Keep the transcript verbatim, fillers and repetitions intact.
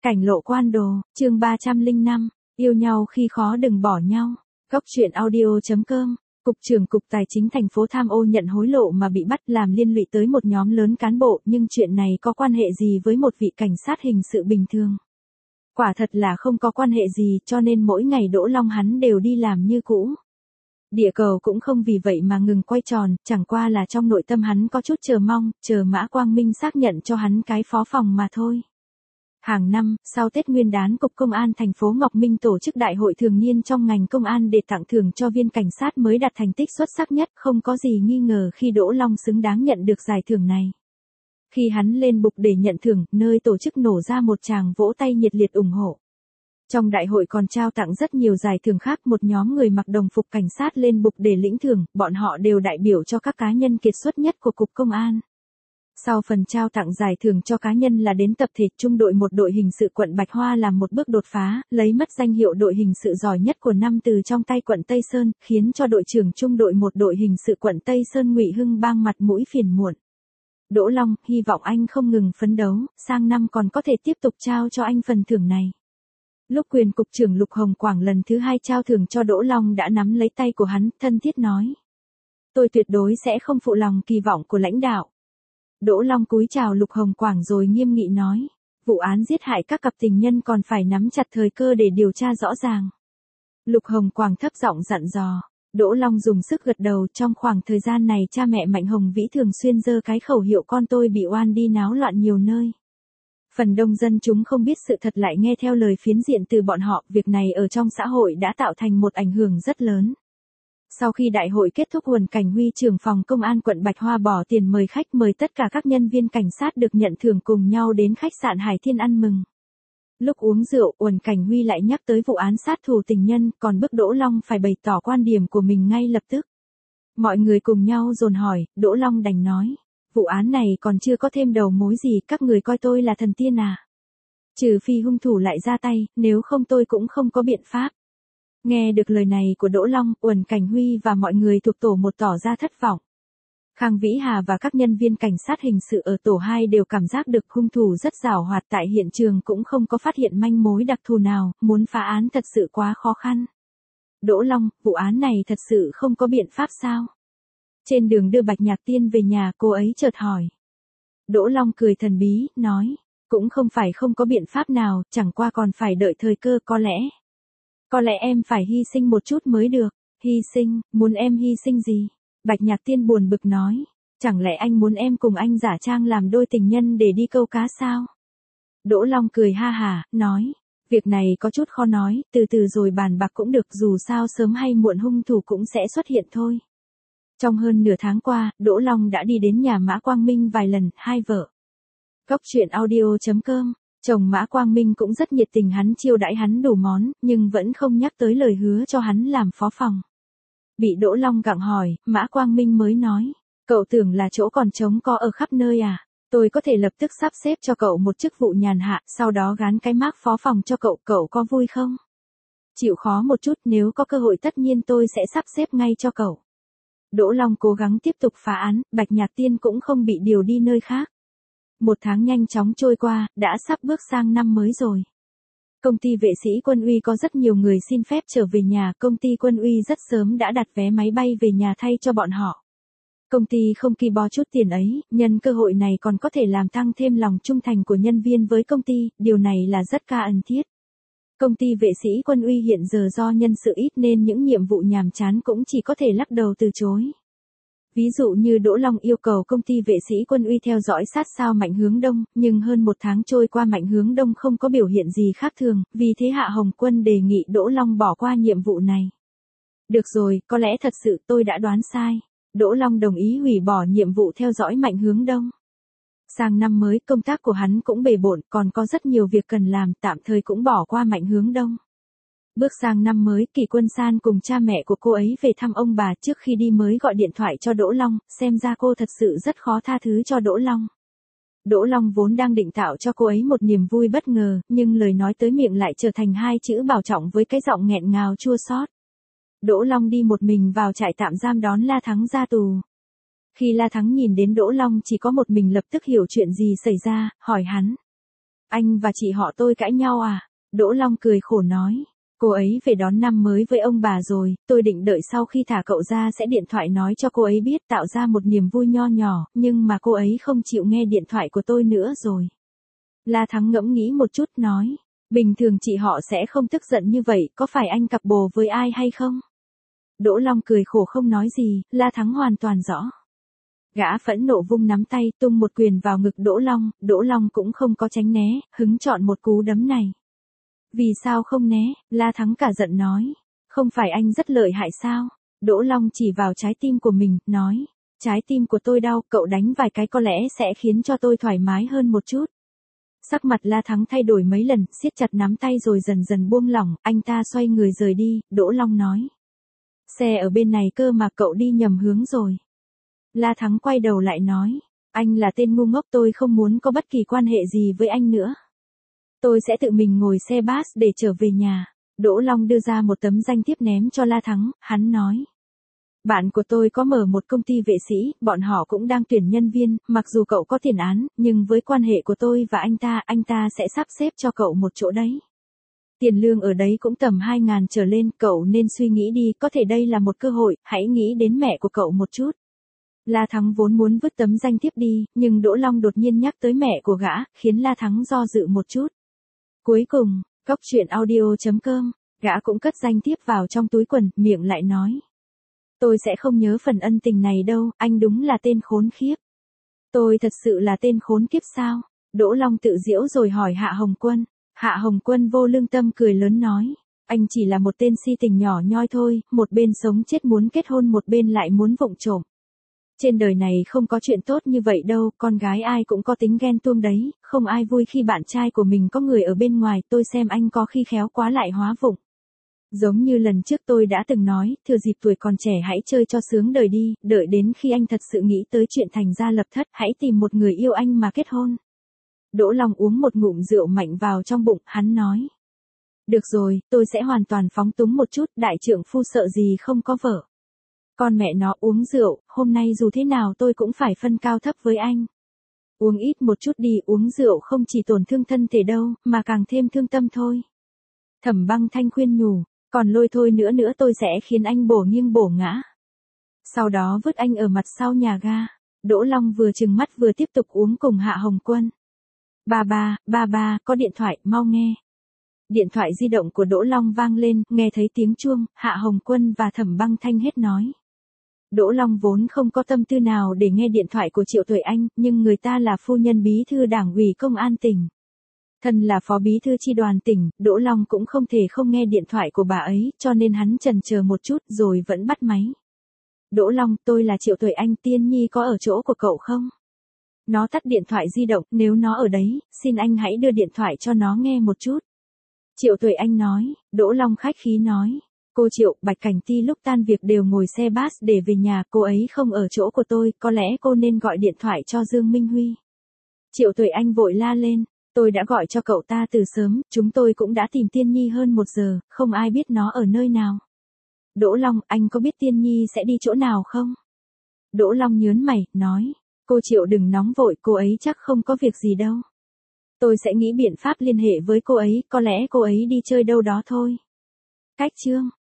Cảnh lộ quan đồ, chương ba trăm lẻ năm, yêu nhau khi khó đừng bỏ nhau. Góc truyện audio chấm com. Cục trưởng Cục Tài chính thành phố tham ô nhận hối lộ mà bị bắt làm liên lụy tới một nhóm lớn cán bộ, nhưng chuyện này có quan hệ gì với một vị cảnh sát hình sự bình thường? Quả thật là không có quan hệ gì, cho nên mỗi ngày Đỗ Long hắn đều đi làm như cũ. Địa cầu cũng không vì vậy mà ngừng quay tròn, chẳng qua là trong nội tâm hắn có chút chờ mong, chờ Mã Quang Minh xác nhận cho hắn cái phó phòng mà thôi. Hàng năm, sau Tết Nguyên đán, Cục Công an thành phố Ngọc Minh tổ chức đại hội thường niên trong ngành công an để tặng thưởng cho viên cảnh sát mới đạt thành tích xuất sắc nhất, không có gì nghi ngờ khi Đỗ Long xứng đáng nhận được giải thưởng này. Khi hắn lên bục để nhận thưởng, nơi tổ chức nổ ra một tràng vỗ tay nhiệt liệt ủng hộ. Trong đại hội còn trao tặng rất nhiều giải thưởng khác, một nhóm người mặc đồng phục cảnh sát lên bục để lĩnh thưởng, bọn họ đều đại biểu cho các cá nhân kiệt xuất nhất của Cục Công an. Sau phần trao tặng giải thưởng cho cá nhân là đến tập thể, trung đội một đội hình sự quận Bạch Hoa làm một bước đột phá, lấy mất danh hiệu đội hình sự giỏi nhất của năm từ trong tay quận Tây Sơn, khiến cho đội trưởng trung đội một đội hình sự quận Tây Sơn Ngụy Hưng Bang mặt mũi phiền muộn. Đỗ Long, hy vọng anh không ngừng phấn đấu, sang năm còn có thể tiếp tục trao cho anh phần thưởng này. Lúc quyền cục trưởng Lục Hồng Quảng lần thứ hai trao thưởng cho Đỗ Long đã nắm lấy tay của hắn, thân thiết nói: "Tôi tuyệt đối sẽ không phụ lòng kỳ vọng của lãnh đạo." Đỗ Long cúi chào Lục Hồng Quảng rồi nghiêm nghị nói: "Vụ án giết hại các cặp tình nhân còn phải nắm chặt thời cơ để điều tra rõ ràng." Lục Hồng Quảng thấp giọng dặn dò. Đỗ Long dùng sức gật đầu. Trong khoảng thời gian này cha mẹ Mạnh Hồng Vĩ thường xuyên giơ cái khẩu hiệu con tôi bị oan đi náo loạn nhiều nơi. Phần đông dân chúng không biết sự thật lại nghe theo lời phiến diện từ bọn họ, việc này ở trong xã hội đã tạo thành một ảnh hưởng rất lớn. Sau khi đại hội kết thúc, Uẩn Cảnh Huy trưởng phòng công an quận Bạch Hoa bỏ tiền mời khách, mời tất cả các nhân viên cảnh sát được nhận thưởng cùng nhau đến khách sạn Hải Thiên ăn mừng. Lúc uống rượu, Uẩn Cảnh Huy lại nhắc tới vụ án sát thủ tình nhân, còn bức Đỗ Long phải bày tỏ quan điểm của mình ngay lập tức. Mọi người cùng nhau dồn hỏi, Đỗ Long đành nói: "Vụ án này còn chưa có thêm đầu mối gì, các người coi tôi là thần tiên à? Trừ phi hung thủ lại ra tay, nếu không tôi cũng không có biện pháp." Nghe được lời này của Đỗ Long, Uẩn Cảnh Huy và mọi người thuộc tổ một tỏ ra thất vọng. Khang Vĩ Hà và các nhân viên cảnh sát hình sự ở tổ hai đều cảm giác được hung thủ rất giảo hoạt, tại hiện trường cũng không có phát hiện manh mối đặc thù nào, muốn phá án thật sự quá khó khăn. Đỗ Long, vụ án này thật sự không có biện pháp sao? Trên đường đưa Bạch Nhạc Tiên về nhà, cô ấy chợt hỏi. Đỗ Long cười thần bí, nói: "Cũng không phải không có biện pháp nào, chẳng qua còn phải đợi thời cơ, có lẽ. Có lẽ em phải hy sinh một chút mới được." "Hy sinh, muốn em hy sinh gì?" Bạch Nhạc Tiên buồn bực nói. "Chẳng lẽ anh muốn em cùng anh giả trang làm đôi tình nhân để đi câu cá sao?" Đỗ Long cười ha hả, nói: "Việc này có chút khó nói, từ từ rồi bàn bạc cũng được, dù sao sớm hay muộn hung thủ cũng sẽ xuất hiện thôi." Trong hơn nửa tháng qua, Đỗ Long đã đi đến nhà Mã Quang Minh vài lần, hai vợ. Góc truyện audio chấm com. Chồng Mã Quang Minh cũng rất nhiệt tình, hắn chiêu đãi hắn đủ món, nhưng vẫn không nhắc tới lời hứa cho hắn làm phó phòng. Bị Đỗ Long gặng hỏi, Mã Quang Minh mới nói: "Cậu tưởng là chỗ còn trống có ở khắp nơi à? Tôi có thể lập tức sắp xếp cho cậu một chức vụ nhàn hạ, sau đó gán cái mác phó phòng cho cậu, cậu có vui không?" "Chịu khó một chút, nếu có cơ hội tất nhiên tôi sẽ sắp xếp ngay cho cậu." Đỗ Long cố gắng tiếp tục phá án, Bạch Nhạc Tiên cũng không bị điều đi nơi khác. Một tháng nhanh chóng trôi qua, đã sắp bước sang năm mới rồi. Công ty vệ sĩ Quân uy có rất nhiều người xin phép trở về nhà, công ty Quân uy rất sớm đã đặt vé máy bay về nhà thay cho bọn họ. Công ty không kỳ bó chút tiền ấy, nhân cơ hội này còn có thể làm tăng thêm lòng trung thành của nhân viên với công ty, điều này là rất ca ân thiết. Công ty vệ sĩ Quân uy hiện giờ do nhân sự ít nên những nhiệm vụ nhàm chán cũng chỉ có thể lắc đầu từ chối. Ví dụ như Đỗ Long yêu cầu công ty vệ sĩ Quân uy theo dõi sát sao Mạnh Hướng Đông, nhưng hơn một tháng trôi qua Mạnh Hướng Đông không có biểu hiện gì khác thường, vì thế Hạ Hồng Quân đề nghị Đỗ Long bỏ qua nhiệm vụ này. "Được rồi, có lẽ thật sự tôi đã đoán sai." Đỗ Long đồng ý hủy bỏ nhiệm vụ theo dõi Mạnh Hướng Đông. Sang năm mới, công tác của hắn cũng bề bộn, còn có rất nhiều việc cần làm, tạm thời cũng bỏ qua Mạnh Hướng Đông. Bước sang năm mới, Kỷ Quân San cùng cha mẹ của cô ấy về thăm ông bà, trước khi đi mới gọi điện thoại cho Đỗ Long, xem ra cô thật sự rất khó tha thứ cho Đỗ Long. Đỗ Long vốn đang định tạo cho cô ấy một niềm vui bất ngờ, nhưng lời nói tới miệng lại trở thành hai chữ bảo trọng với cái giọng nghẹn ngào chua xót. Đỗ Long đi một mình vào trại tạm giam đón La Thắng ra tù. Khi La Thắng nhìn đến Đỗ Long chỉ có một mình lập tức hiểu chuyện gì xảy ra, hỏi hắn: Anh và chị họ tôi cãi nhau à? Đỗ Long cười khổ nói. Cô ấy về đón năm mới với ông bà rồi, tôi định đợi sau khi thả cậu ra sẽ điện thoại nói cho cô ấy biết tạo ra một niềm vui nho nhỏ, nhưng mà cô ấy không chịu nghe điện thoại của tôi nữa rồi. La Thắng ngẫm nghĩ một chút nói. Bình thường chị họ sẽ không tức giận như vậy, có phải anh cặp bồ với ai hay không? Đỗ Long cười khổ không nói gì, La Thắng hoàn toàn rõ. Gã phẫn nộ vung nắm tay tung một quyền vào ngực Đỗ Long, Đỗ Long cũng không có tránh né, hứng chọn một cú đấm này. Vì sao không né? La Thắng cả giận nói. Không phải anh rất lợi hại sao? Đỗ Long chỉ vào trái tim của mình, nói. Trái tim của tôi đau, cậu đánh vài cái có lẽ sẽ khiến cho tôi thoải mái hơn một chút. Sắc mặt La Thắng thay đổi mấy lần, siết chặt nắm tay rồi dần dần buông lỏng, anh ta xoay người rời đi, Đỗ Long nói. Xe ở bên này cơ mà cậu đi nhầm hướng rồi. La Thắng quay đầu lại nói. Anh là tên ngu ngốc, tôi không muốn có bất kỳ quan hệ gì với anh nữa. Tôi sẽ tự mình ngồi xe bus để trở về nhà. Đỗ Long đưa ra một tấm danh thiếp ném cho La Thắng, hắn nói. Bạn của tôi có mở một công ty vệ sĩ, bọn họ cũng đang tuyển nhân viên, mặc dù cậu có tiền án, nhưng với quan hệ của tôi và anh ta, anh ta sẽ sắp xếp cho cậu một chỗ đấy. Tiền lương ở đấy cũng tầm hai ngàn trở lên, cậu nên suy nghĩ đi, có thể đây là một cơ hội, hãy nghĩ đến mẹ của cậu một chút. La Thắng vốn muốn vứt tấm danh thiếp đi, nhưng Đỗ Long đột nhiên nhắc tới mẹ của gã, khiến La Thắng do dự một chút. Cuối cùng, cốc truyện audio chấm com, gã cũng cất danh thiếp vào trong túi quần, miệng lại nói. Tôi sẽ không nhớ phần ân tình này đâu, anh đúng là tên khốn khiếp. Tôi thật sự là tên khốn kiếp sao? Đỗ Long tự giễu rồi hỏi Hạ Hồng Quân. Hạ Hồng Quân vô lương tâm cười lớn nói. Anh chỉ là một tên si tình nhỏ nhoi thôi, một bên sống chết muốn kết hôn một bên lại muốn vụng trộm. Trên đời này không có chuyện tốt như vậy đâu, con gái ai cũng có tính ghen tuông đấy, không ai vui khi bạn trai của mình có người ở bên ngoài, tôi xem anh có khi khéo quá lại hóa vụng. Giống như lần trước tôi đã từng nói, thừa dịp tuổi còn trẻ hãy chơi cho sướng đời đi, đợi đến khi anh thật sự nghĩ tới chuyện thành gia lập thất, hãy tìm một người yêu anh mà kết hôn. Đỗ Long uống một ngụm rượu mạnh vào trong bụng, hắn nói. Được rồi, tôi sẽ hoàn toàn phóng túng một chút, đại trượng phu sợ gì không có vợ. Con mẹ nó uống rượu, hôm nay dù thế nào tôi cũng phải phân cao thấp với anh. Uống ít một chút đi, uống rượu không chỉ tổn thương thân thể đâu, mà càng thêm thương tâm thôi. Thẩm Băng Thanh khuyên nhủ, còn lôi thôi nữa nữa tôi sẽ khiến anh bổ nghiêng bổ ngã. Sau đó vứt anh ở mặt sau nhà ga. Đỗ Long vừa trừng mắt vừa tiếp tục uống cùng Hạ Hồng Quân. Ba ba, ba ba, có điện thoại, mau nghe. Điện thoại di động của Đỗ Long vang lên, nghe thấy tiếng chuông, Hạ Hồng Quân và Thẩm Băng Thanh hết nói. Đỗ Long vốn không có tâm tư nào để nghe điện thoại của Triệu Tuệ Anh, nhưng người ta là phu nhân bí thư đảng ủy công an tỉnh. Thân là phó bí thư chi đoàn tỉnh, Đỗ Long cũng không thể không nghe điện thoại của bà ấy, cho nên hắn chần chờ một chút rồi vẫn bắt máy. Đỗ Long, tôi là Triệu Tuệ Anh, Tiên Nhi có ở chỗ của cậu không? Nó tắt điện thoại di động, nếu nó ở đấy, xin anh hãy đưa điện thoại cho nó nghe một chút. Triệu Tuệ Anh nói, Đỗ Long khách khí nói. Cô Triệu, Bạch Cảnh Ti lúc tan việc đều ngồi xe bus để về nhà, cô ấy không ở chỗ của tôi, có lẽ cô nên gọi điện thoại cho Dương Minh Huy. Triệu Tuệ Anh vội la lên, tôi đã gọi cho cậu ta từ sớm, chúng tôi cũng đã tìm Tiên Nhi hơn một giờ, không ai biết nó ở nơi nào. Đỗ Long, anh có biết Tiên Nhi sẽ đi chỗ nào không? Đỗ Long nhớn mày, nói, cô Triệu đừng nóng vội, cô ấy chắc không có việc gì đâu. Tôi sẽ nghĩ biện pháp liên hệ với cô ấy, có lẽ cô ấy đi chơi đâu đó thôi. Cách chương